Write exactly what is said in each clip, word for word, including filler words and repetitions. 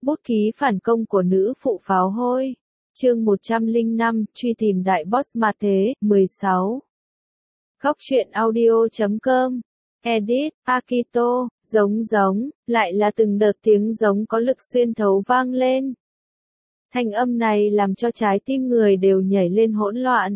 Bút ký phản công của nữ phụ pháo hôi. Chương một trăm lẻ năm, truy tìm đại boss ma thế, mười sáu. Góc truyện audio chấm com. Edit, Akito, giống giống, lại là từng đợt tiếng giống có lực xuyên thấu vang lên. Thanh âm này làm cho trái tim người đều nhảy lên hỗn loạn.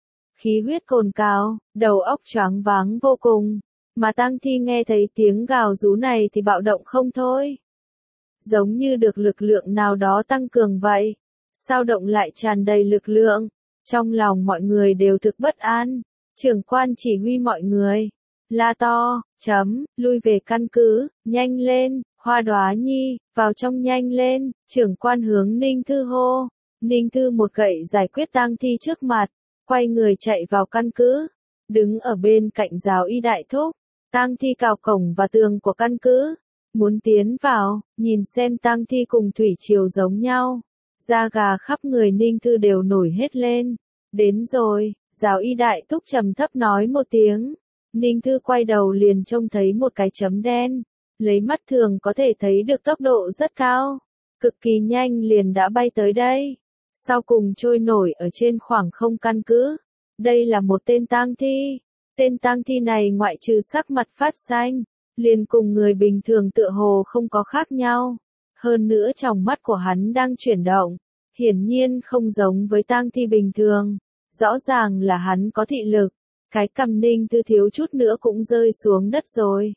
Khí huyết cồn cào, đầu óc choáng váng vô cùng, mà Tang Thi nghe thấy tiếng gào rú này thì bạo động không thôi. Giống như được lực lượng nào đó tăng cường vậy. Sao động lại tràn đầy lực lượng, trong lòng mọi người đều thực bất an. Trưởng quan chỉ huy mọi người, la to, chấm, lui về căn cứ, nhanh lên, Hoa Đóa Nhi, vào trong nhanh lên, trưởng quan hướng Ninh Thư hô. Ninh Thư một gậy giải quyết Tang Thi trước mặt, quay người chạy vào căn cứ, đứng ở bên cạnh giáo y đại thúc. Tang Thi cào cổng và tường của căn cứ, muốn tiến vào, nhìn xem Tang Thi cùng thủy triều giống nhau. Da gà khắp người Ninh Thư đều nổi hết lên. Đến rồi, giáo y đại thúc trầm thấp nói một tiếng. Ninh Thư quay đầu liền trông thấy một cái chấm đen. Lấy mắt thường có thể thấy được tốc độ rất cao. Cực kỳ nhanh liền đã bay tới đây. Sau cùng trôi nổi ở trên khoảng không căn cứ. Đây là một tên Tang Thi. Tên Tang Thi này ngoại trừ sắc mặt phát xanh, liền cùng người bình thường tựa hồ không có khác nhau. Hơn nữa trong mắt của hắn đang chuyển động, hiển nhiên không giống với Tang Thi bình thường, rõ ràng là hắn có thị lực. Cái cằm Ninh Thư thiếu chút nữa cũng rơi xuống đất rồi.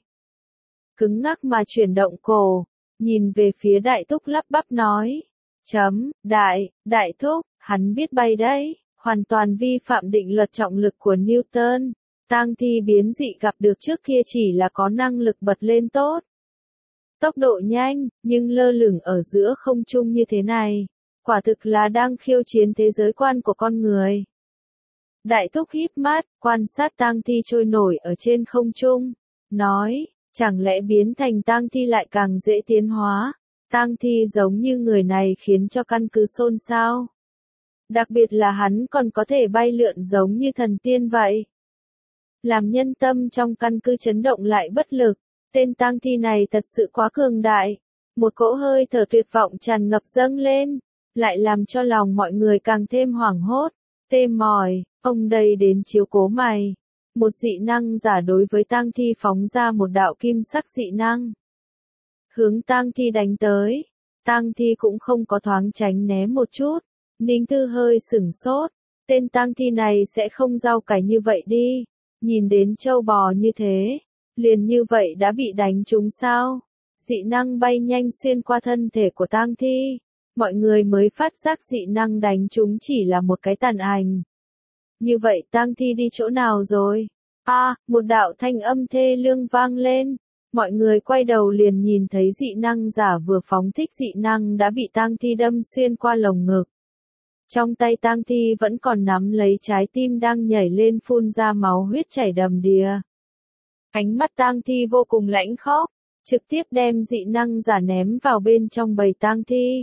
Cứng ngắc mà chuyển động cổ, nhìn về phía đại thúc lắp bắp nói, chấm, đại, đại thúc, hắn biết bay đấy, hoàn toàn vi phạm định luật trọng lực của Newton. Tang Thi biến dị gặp được trước kia chỉ là có năng lực bật lên tốt. Tốc độ nhanh, nhưng lơ lửng ở giữa không trung như thế này, quả thực là đang khiêu chiến thế giới quan của con người. Đại thúc híp mắt, quan sát Tang Thi trôi nổi ở trên không trung, nói, chẳng lẽ biến thành Tang Thi lại càng dễ tiến hóa? Tang Thi giống như người này khiến cho căn cứ xôn xao. Đặc biệt là hắn còn có thể bay lượn giống như thần tiên vậy. Làm nhân tâm trong căn cứ chấn động lại bất lực. Tên Tang Thi này thật sự quá cường đại. Một cỗ hơi thở tuyệt vọng tràn ngập dâng lên, lại làm cho lòng mọi người càng thêm hoảng hốt. Tê mỏi, ông đây đến chiếu cố mày. Một dị năng giả đối với Tang Thi phóng ra một đạo kim sắc dị năng. Hướng Tang Thi đánh tới. Tang Thi cũng không có thoáng tránh né một chút. Ninh Thư hơi sửng sốt. Tên Tang Thi này sẽ không rau cải như vậy đi. Nhìn đến trâu bò như thế, liền như vậy đã bị đánh trúng sao? Dị năng bay nhanh xuyên qua thân thể của Tang Thi. Mọi người mới phát giác dị năng đánh trúng chỉ là một cái tàn ảnh. Như vậy Tang Thi đi chỗ nào rồi? A, à, một đạo thanh âm thê lương vang lên. Mọi người quay đầu liền nhìn thấy dị năng giả vừa phóng thích dị năng đã bị Tang Thi đâm xuyên qua lồng ngực. Trong tay Tang Thi vẫn còn nắm lấy trái tim đang nhảy lên phun ra máu huyết chảy đầm đìa. Ánh mắt Tang Thi vô cùng lãnh khốc, trực tiếp đem dị năng giả ném vào bên trong bầy Tang Thi.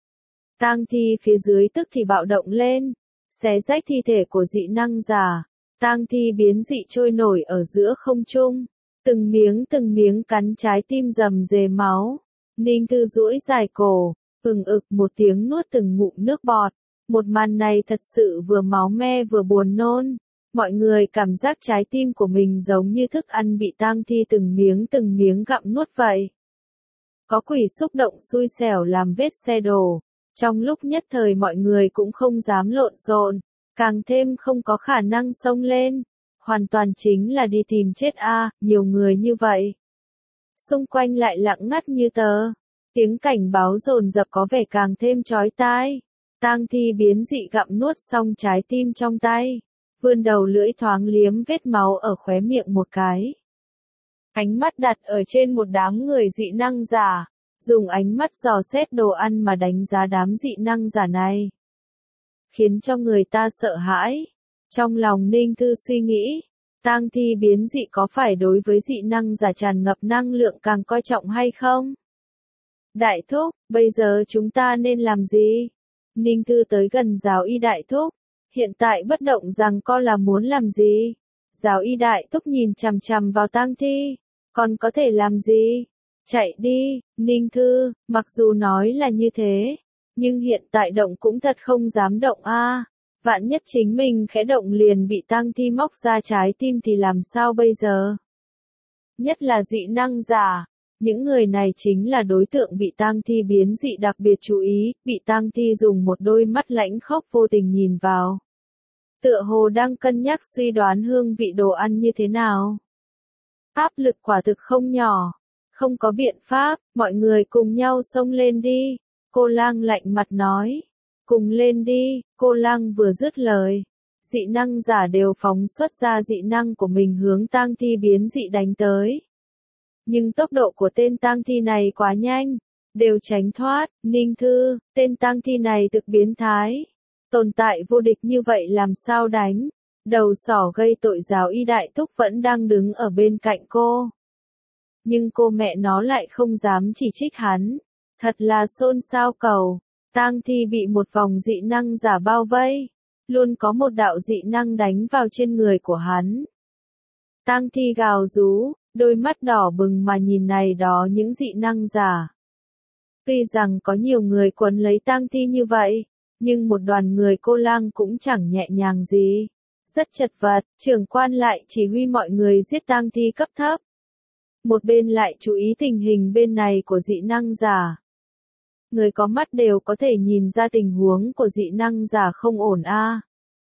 Tang Thi phía dưới tức thì bạo động lên, xé rách thi thể của dị năng giả. Tang Thi biến dị trôi nổi ở giữa không trung, từng miếng từng miếng cắn trái tim rầm rề máu. Ninh Thư duỗi dài cổ, ừng ực một tiếng nuốt từng ngụm nước bọt. Một màn này thật sự vừa máu me vừa buồn nôn. Mọi người cảm giác trái tim của mình giống như thức ăn bị Tang Thi từng miếng từng miếng gặm nuốt vậy. Có quỷ xúc động xui xẻo làm vết xe đổ. Trong lúc nhất thời mọi người cũng không dám lộn xộn, càng thêm không có khả năng xông lên. Hoàn toàn chính là đi tìm chết a, à, nhiều người như vậy. Xung quanh lại lặng ngắt như tờ. Tiếng cảnh báo dồn dập có vẻ càng thêm chói tai. Tang Thi biến dị gặm nuốt xong trái tim trong tay, vươn đầu lưỡi thoáng liếm vết máu ở khóe miệng một cái. Ánh mắt đặt ở trên một đám người dị năng giả, dùng ánh mắt dò xét đồ ăn mà đánh giá đám dị năng giả này. Khiến cho người ta sợ hãi. Trong lòng Ninh Thư suy nghĩ, Tang Thi biến dị có phải đối với dị năng giả tràn ngập năng lượng càng coi trọng hay không? Đại thúc, bây giờ chúng ta nên làm gì? Ninh Thư tới gần giáo y đại thúc. Hiện tại bất động rằng co là muốn làm gì? Giáo y đại thúc nhìn chằm chằm vào Tang Thi. Còn có thể làm gì? Chạy đi, Ninh Thư, mặc dù nói là như thế, nhưng hiện tại động cũng thật không dám động a. Vạn nhất chính mình khẽ động liền bị tang thi móc ra trái tim thì làm sao bây giờ? Nhất là dị năng giả. Những người này chính là đối tượng bị tang thi biến dị đặc biệt chú ý, bị tang thi dùng một đôi mắt lãnh khốc vô tình nhìn vào. Tựa hồ đang cân nhắc suy đoán hương vị đồ ăn như thế nào. Áp lực quả thực không nhỏ. Không có biện pháp, mọi người cùng nhau xông lên đi. Cô lang lạnh mặt nói. Cùng lên đi, cô lang vừa dứt lời. Dị năng giả đều phóng xuất ra dị năng của mình hướng tang thi biến dị đánh tới. Nhưng tốc độ của tên tang thi này quá nhanh, đều tránh thoát. Ninh Thư, tên tang thi này thực biến thái. Tồn tại vô địch như vậy làm sao đánh? Đầu sỏ gây tội giáo y đại thúc vẫn đang đứng ở bên cạnh cô. Nhưng cô mẹ nó lại không dám chỉ trích hắn. Thật là xôn xao cầu. Tang thi bị một vòng dị năng giả bao vây. Luôn có một đạo dị năng đánh vào trên người của hắn. Tang thi gào rú, đôi mắt đỏ bừng mà nhìn này đó những dị năng giả. Tuy rằng có nhiều người quấn lấy tang thi như vậy, nhưng một đoàn người cô lang cũng chẳng nhẹ nhàng gì. Rất chật vật, trưởng quan lại chỉ huy mọi người giết tang thi cấp thấp. Một bên lại chú ý tình hình bên này của dị năng giả. Người có mắt đều có thể nhìn ra tình huống của dị năng giả không ổn a.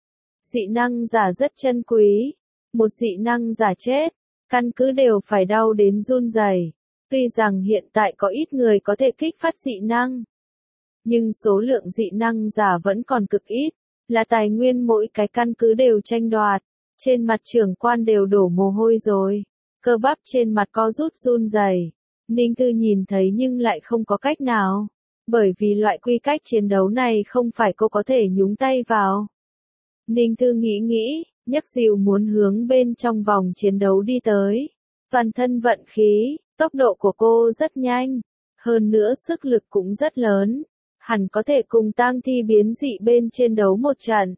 Dị năng giả rất chân quý. Một dị năng giả chết, căn cứ đều phải đau đến run rẩy. Tuy rằng hiện tại có ít người có thể kích phát dị năng, nhưng số lượng dị năng giả vẫn còn cực ít, là tài nguyên mỗi cái căn cứ đều tranh đoạt. Trên mặt trưởng quan đều đổ mồ hôi rồi, cơ bắp trên mặt co rút run rẩy. Ninh Thư nhìn thấy nhưng lại không có cách nào, bởi vì loại quy cách chiến đấu này không phải cô có thể nhúng tay vào. Ninh Thư nghĩ nghĩ, nhấc dìu muốn hướng bên trong vòng chiến đấu đi tới. Toàn thân vận khí, tốc độ của cô rất nhanh, hơn nữa sức lực cũng rất lớn, hẳn có thể cùng tang thi biến dị bên trên đấu một trận.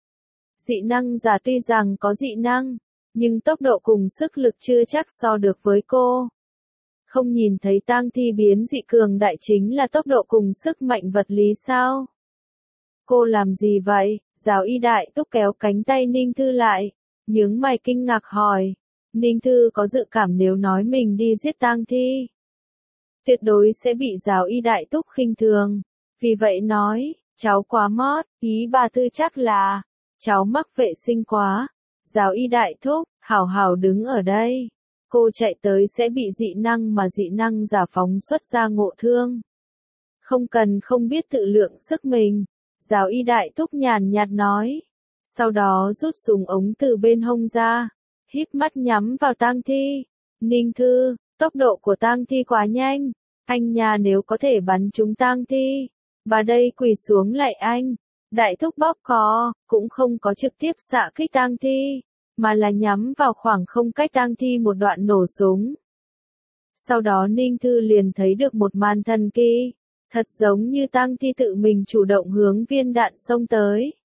Dị năng giả tuy rằng có dị năng, nhưng tốc độ cùng sức lực chưa chắc so được với cô. Không nhìn thấy tang thi biến dị cường đại chính là tốc độ cùng sức mạnh vật lý sao? Cô làm gì vậy? Giáo y đại túc kéo cánh tay Ninh Thư lại, nhướng mày kinh ngạc hỏi. Ninh Thư có dự cảm nếu nói mình đi giết tang thi, tuyệt đối sẽ bị giáo y đại túc khinh thường. Vì vậy nói, cháu quá mót, ý bà Thư chắc là, cháu mắc vệ sinh quá. Giáo y đại thúc, hảo hảo đứng ở đây. Cô chạy tới sẽ bị dị năng mà dị năng giả phóng xuất ra ngộ thương. Không cần không biết tự lượng sức mình. Giáo y đại thúc nhàn nhạt nói. Sau đó rút súng ống từ bên hông ra, híp mắt nhắm vào tang thi. Ninh Thư, tốc độ của tang thi quá nhanh. Anh nhà nếu có thể bắn trúng tang thi, bà đây quỳ xuống lại anh. Đại thúc bóp cò, cũng không có trực tiếp xạ kích tang thi, mà là nhắm vào khoảng không cách tang thi một đoạn nổ súng. Sau đó Ninh Thư liền thấy được một màn thần kỳ, thật giống như tang thi tự mình chủ động hướng viên đạn xông tới.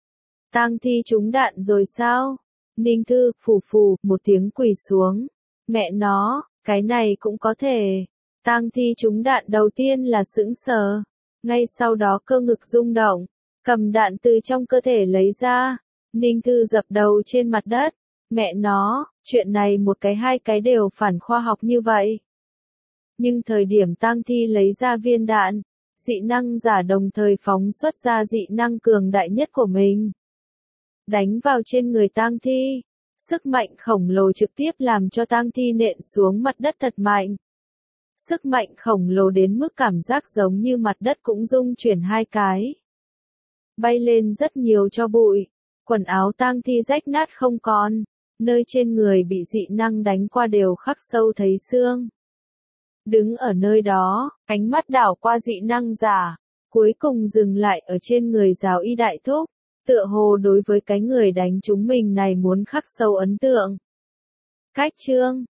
Tang thi trúng đạn rồi sao? Ninh Thư phù phù một tiếng quỳ xuống. Mẹ nó, cái này cũng có thể. Tang thi trúng đạn đầu tiên là sững sờ, ngay sau đó cơ ngực rung động, cầm đạn từ trong cơ thể lấy ra. Ninh Thư dập đầu trên mặt đất. Mẹ nó, chuyện này một cái hai cái đều phản khoa học như vậy. Nhưng thời điểm tang thi lấy ra viên đạn, dị năng giả đồng thời phóng xuất ra dị năng cường đại nhất của mình. Đánh vào trên người tang thi, sức mạnh khổng lồ trực tiếp làm cho tang thi nện xuống mặt đất thật mạnh. Sức mạnh khổng lồ đến mức cảm giác giống như mặt đất cũng rung chuyển hai cái. Bay lên rất nhiều tro bụi, quần áo tang thi rách nát không còn, nơi trên người bị dị năng đánh qua đều khắc sâu thấy xương. Đứng ở nơi đó, ánh mắt đảo qua dị năng giả, cuối cùng dừng lại ở trên người giáo y đại thúc, tựa hồ đối với cái người đánh chúng mình này muốn khắc sâu ấn tượng. Cách chương